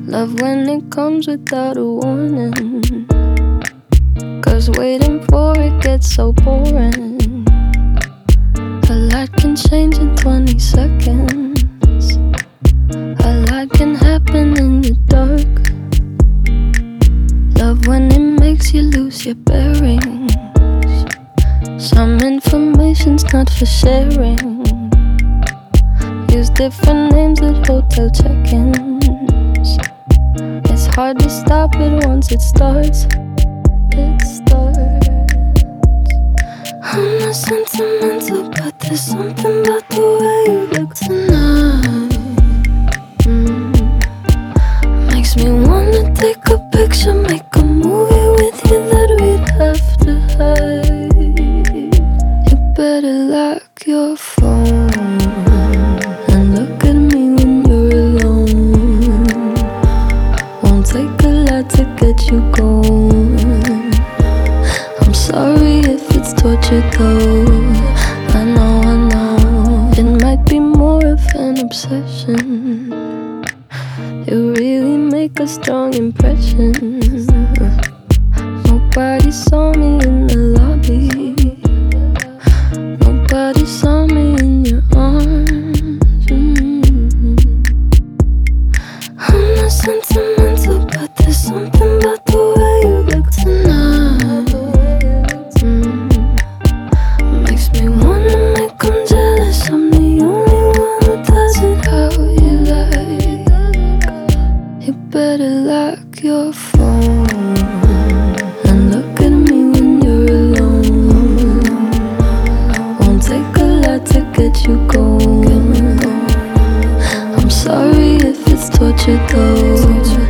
Love when it comes without a warning, 'cause waiting for it gets so boring. A lot can change in 20 seconds. A lot can happen in the dark. Love when it makes you lose your bearings. Some information's not for sharing. Use different names at hotel check-ins. It's hard to stop it once it starts. It starts. I'm not sentimental, but there's something about the way you look tonight. Makes me wanna take a picture, make a movie with you that we'd have to hide. You better lock your phone and look at me when you're alone. Won't take a lot to get you going. I'm sorry if it's torture though. I know it might be more of an obsession. You really make a strong impression. Nobody saw me in the lobby. Nobody saw me in your arms. I'm not sentimental, but there's something about the way you look tonight. Makes me wanna make 'em jealous. I'm the only one who does it how you like. You better lock your phone and look at me when you're alone. Won't take a lot to get you going. I'm sorry if it's torture though.